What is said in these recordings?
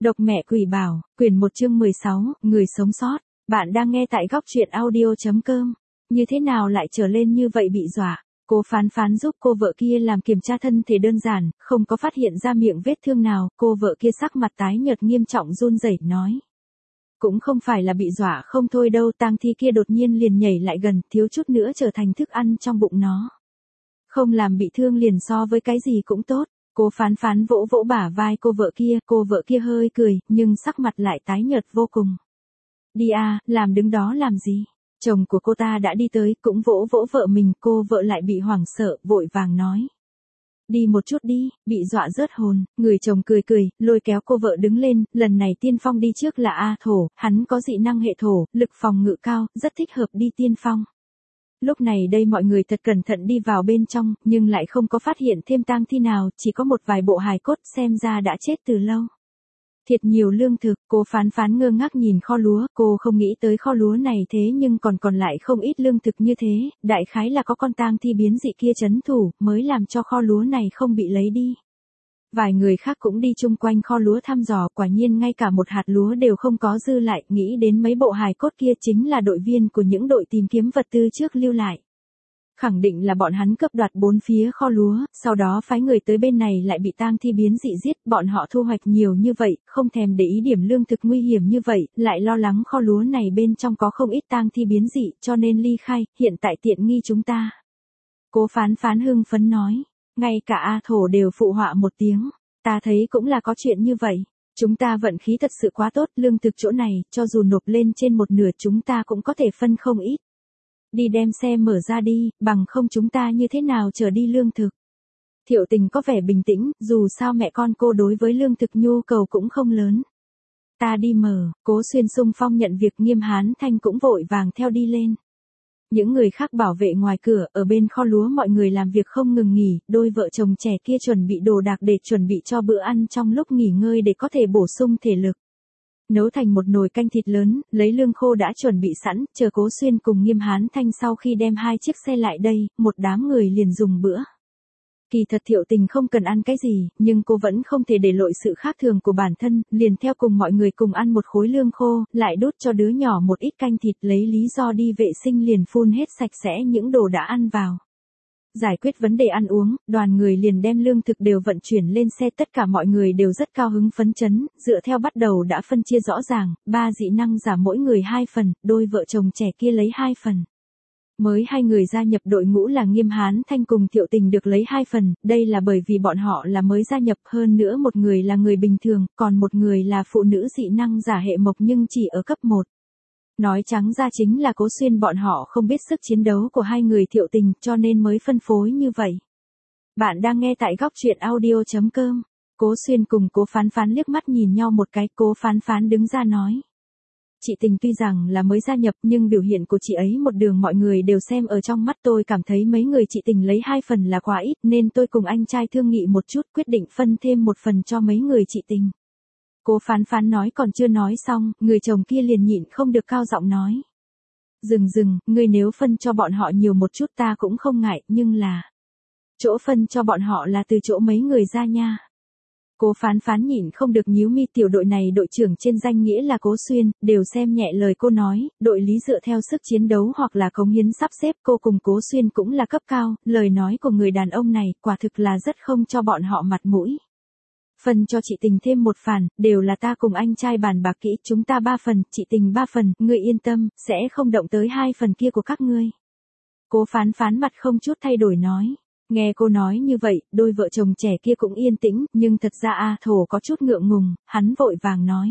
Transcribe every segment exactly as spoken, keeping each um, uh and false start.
Độc mẹ quỷ bảo, quyển một chương mười sáu, người sống sót. Bạn đang nghe tại góc truyện audio.com. Như thế nào lại trở lên như vậy bị dọa? Cô Phán Phán giúp cô vợ kia làm kiểm tra thân thể đơn giản, không có phát hiện ra miệng vết thương nào. Cô vợ kia sắc mặt tái nhợt nghiêm trọng run rẩy nói. Cũng không phải là bị dọa không thôi đâu, tang thi kia đột nhiên liền nhảy lại gần, thiếu chút nữa trở thành thức ăn trong bụng nó. Không làm bị thương liền so với cái gì cũng tốt. Cô Phán Phán vỗ vỗ bả vai cô vợ kia, cô vợ kia hơi cười, nhưng sắc mặt lại tái nhợt vô cùng. Đi à, làm đứng đó làm gì? Chồng của cô ta đã đi tới, cũng vỗ vỗ vợ mình, cô vợ lại bị hoảng sợ, vội vàng nói. Đi một chút đi, bị dọa rớt hồn. Người chồng cười cười, lôi kéo cô vợ đứng lên, lần này tiên phong đi trước là A Thổ, hắn có dị năng hệ thổ, lực phòng ngự cao, rất thích hợp đi tiên phong. Lúc này đây mọi người thật cẩn thận đi vào bên trong, nhưng lại không có phát hiện thêm tang thi nào, chỉ có một vài bộ hài cốt xem ra đã chết từ lâu. Thiệt nhiều lương thực, cô Phán Phán ngơ ngác nhìn kho lúa, cô không nghĩ tới kho lúa này thế nhưng còn còn lại không ít lương thực như thế, đại khái là có con tang thi biến dị kia trấn thủ, mới làm cho kho lúa này không bị lấy đi. Vài người khác cũng đi chung quanh kho lúa thăm dò, quả nhiên ngay cả một hạt lúa đều không có dư lại, nghĩ đến mấy bộ hài cốt kia chính là đội viên của những đội tìm kiếm vật tư trước lưu lại. Khẳng định là bọn hắn cướp đoạt bốn phía kho lúa, sau đó phái người tới bên này lại bị tang thi biến dị giết, bọn họ thu hoạch nhiều như vậy, không thèm để ý điểm lương thực nguy hiểm như vậy, lại lo lắng kho lúa này bên trong có không ít tang thi biến dị, cho nên ly khai, hiện tại tiện nghi chúng ta. Cô Phán Phán hưng phấn nói. Ngay cả A Thổ đều phụ họa một tiếng, ta thấy cũng là có chuyện như vậy, chúng ta vận khí thật sự quá tốt, lương thực chỗ này, cho dù nộp lên trên một nửa chúng ta cũng có thể phân không ít. Đi đem xe mở ra đi, bằng không chúng ta như thế nào chở đi lương thực. Thiệu Tình có vẻ bình tĩnh, dù sao mẹ con cô đối với lương thực nhu cầu cũng không lớn. Ta đi mở, Cố Xuyên xung phong nhận việc, Nghiêm Hán Thanh cũng vội vàng theo đi lên. Những người khác bảo vệ ngoài cửa, ở bên kho lúa mọi người làm việc không ngừng nghỉ, đôi vợ chồng trẻ kia chuẩn bị đồ đạc để chuẩn bị cho bữa ăn trong lúc nghỉ ngơi để có thể bổ sung thể lực. Nấu thành một nồi canh thịt lớn, lấy lương khô đã chuẩn bị sẵn, chờ Cố Xuyên cùng Nghiêm Hán Thanh sau khi đem hai chiếc xe lại đây, một đám người liền dùng bữa. Kỳ thật Thiệu Tình không cần ăn cái gì, nhưng cô vẫn không thể để lộ sự khác thường của bản thân, liền theo cùng mọi người cùng ăn một khối lương khô, lại đút cho đứa nhỏ một ít canh thịt, lấy lý do đi vệ sinh liền phun hết sạch sẽ những đồ đã ăn vào. Giải quyết vấn đề ăn uống, đoàn người liền đem lương thực đều vận chuyển lên xe, tất cả mọi người đều rất cao hứng phấn chấn, dựa theo bắt đầu đã phân chia rõ ràng, ba dị năng giả mỗi người hai phần, đôi vợ chồng trẻ kia lấy hai phần. Mới hai người gia nhập đội ngũ là Nghiêm Hán Thanh cùng Thiệu Tình được lấy hai phần, đây là bởi vì bọn họ là mới gia nhập, hơn nữa một người là người bình thường, còn một người là phụ nữ dị năng giả hệ mộc nhưng chỉ ở cấp một. Nói trắng ra chính là Cố Xuyên bọn họ không biết sức chiến đấu của hai người Thiệu Tình cho nên mới phân phối như vậy. Bạn đang nghe tại góc truyện audio.com. Cố Xuyên cùng Cố Phán Phán liếc mắt nhìn nhau một cái, Cố Phán Phán đứng ra nói. Chị Tình tuy rằng là mới gia nhập nhưng biểu hiện của chị ấy một đường mọi người đều xem ở trong mắt, tôi cảm thấy mấy người chị Tình lấy hai phần là quá ít nên tôi cùng anh trai thương nghị một chút quyết định phân thêm một phần cho mấy người chị Tình. Cố Phán Phán nói còn chưa nói xong, người chồng kia liền nhịn không được cao giọng nói. Dừng dừng, ngươi nếu phân cho bọn họ nhiều một chút ta cũng không ngại, nhưng là... Chỗ phân cho bọn họ là từ chỗ mấy người ra nha. Cố Phán Phán nhịn không được nhíu mi, tiểu đội này đội trưởng trên danh nghĩa là Cố Xuyên, đều xem nhẹ lời cô nói, đội lý dựa theo sức chiến đấu hoặc là cống hiến sắp xếp, cô cùng Cố Xuyên cũng là cấp cao, lời nói của người đàn ông này quả thực là rất không cho bọn họ mặt mũi. Phần cho chị Tình thêm một phần, đều là ta cùng anh trai bàn bạc kỹ, chúng ta ba phần, chị Tình ba phần, ngươi yên tâm, sẽ không động tới hai phần kia của các ngươi. Cố Phán Phán mặt không chút thay đổi nói. Nghe cô nói như vậy, đôi vợ chồng trẻ kia cũng yên tĩnh, nhưng thật ra A Thổ có chút ngượng ngùng, hắn vội vàng nói.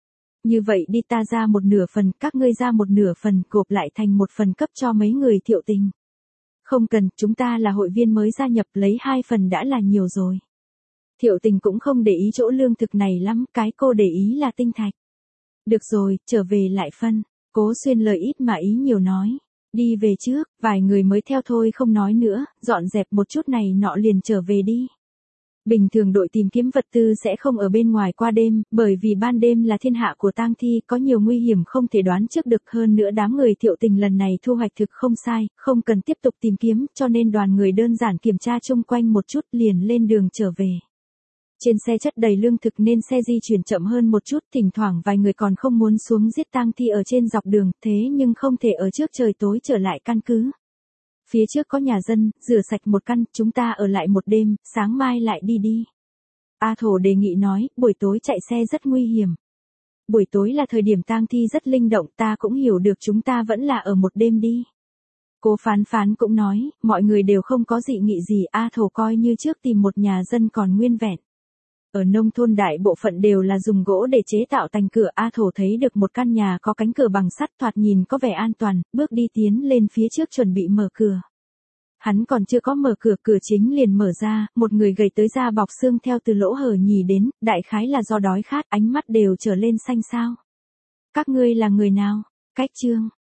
Như vậy đi, ta ra một nửa phần, các ngươi ra một nửa phần, gộp lại thành một phần cấp cho mấy người Thiệu Tình. Không cần, chúng ta là hội viên mới gia nhập, lấy hai phần đã là nhiều rồi. Thiệu Tình cũng không để ý chỗ lương thực này lắm, cái cô để ý là tinh thạch. Được rồi, trở về lại phân. Cố Xuyên lời ít mà ý nhiều nói. Đi về trước, vài người mới theo thôi không nói nữa, dọn dẹp một chút này nọ liền trở về đi. Bình thường đội tìm kiếm vật tư sẽ không ở bên ngoài qua đêm, bởi vì ban đêm là thiên hạ của tang thi, có nhiều nguy hiểm không thể đoán trước được, hơn nữa đám người Thiệu Tình lần này thu hoạch thực không sai, không cần tiếp tục tìm kiếm, cho nên đoàn người đơn giản kiểm tra chung quanh một chút liền lên đường trở về. Trên xe chất đầy lương thực nên xe di chuyển chậm hơn một chút, thỉnh thoảng vài người còn không muốn xuống giết tang thi ở trên dọc đường, thế nhưng không thể ở trước trời tối trở lại căn cứ. Phía trước có nhà dân, rửa sạch một căn, chúng ta ở lại một đêm, sáng mai lại đi đi. A Thổ đề nghị nói, buổi tối chạy xe rất nguy hiểm. Buổi tối là thời điểm tang thi rất linh động, ta cũng hiểu được, chúng ta vẫn là ở một đêm đi. Cố Phán Phán cũng nói, mọi người đều không có dị nghị gì, A Thổ coi như trước tìm một nhà dân còn nguyên vẹn. Ở nông thôn đại bộ phận đều là dùng gỗ để chế tạo thành cửa, A Thổ thấy được một căn nhà có cánh cửa bằng sắt thoạt nhìn có vẻ an toàn, bước đi tiến lên phía trước chuẩn bị mở cửa. Hắn còn chưa có mở cửa, cửa chính liền mở ra, một người gầy tới da bọc xương theo từ lỗ hở nhì đến, đại khái là do đói khát, ánh mắt đều trở lên xanh xao. Các ngươi là người nào? Cách Trương.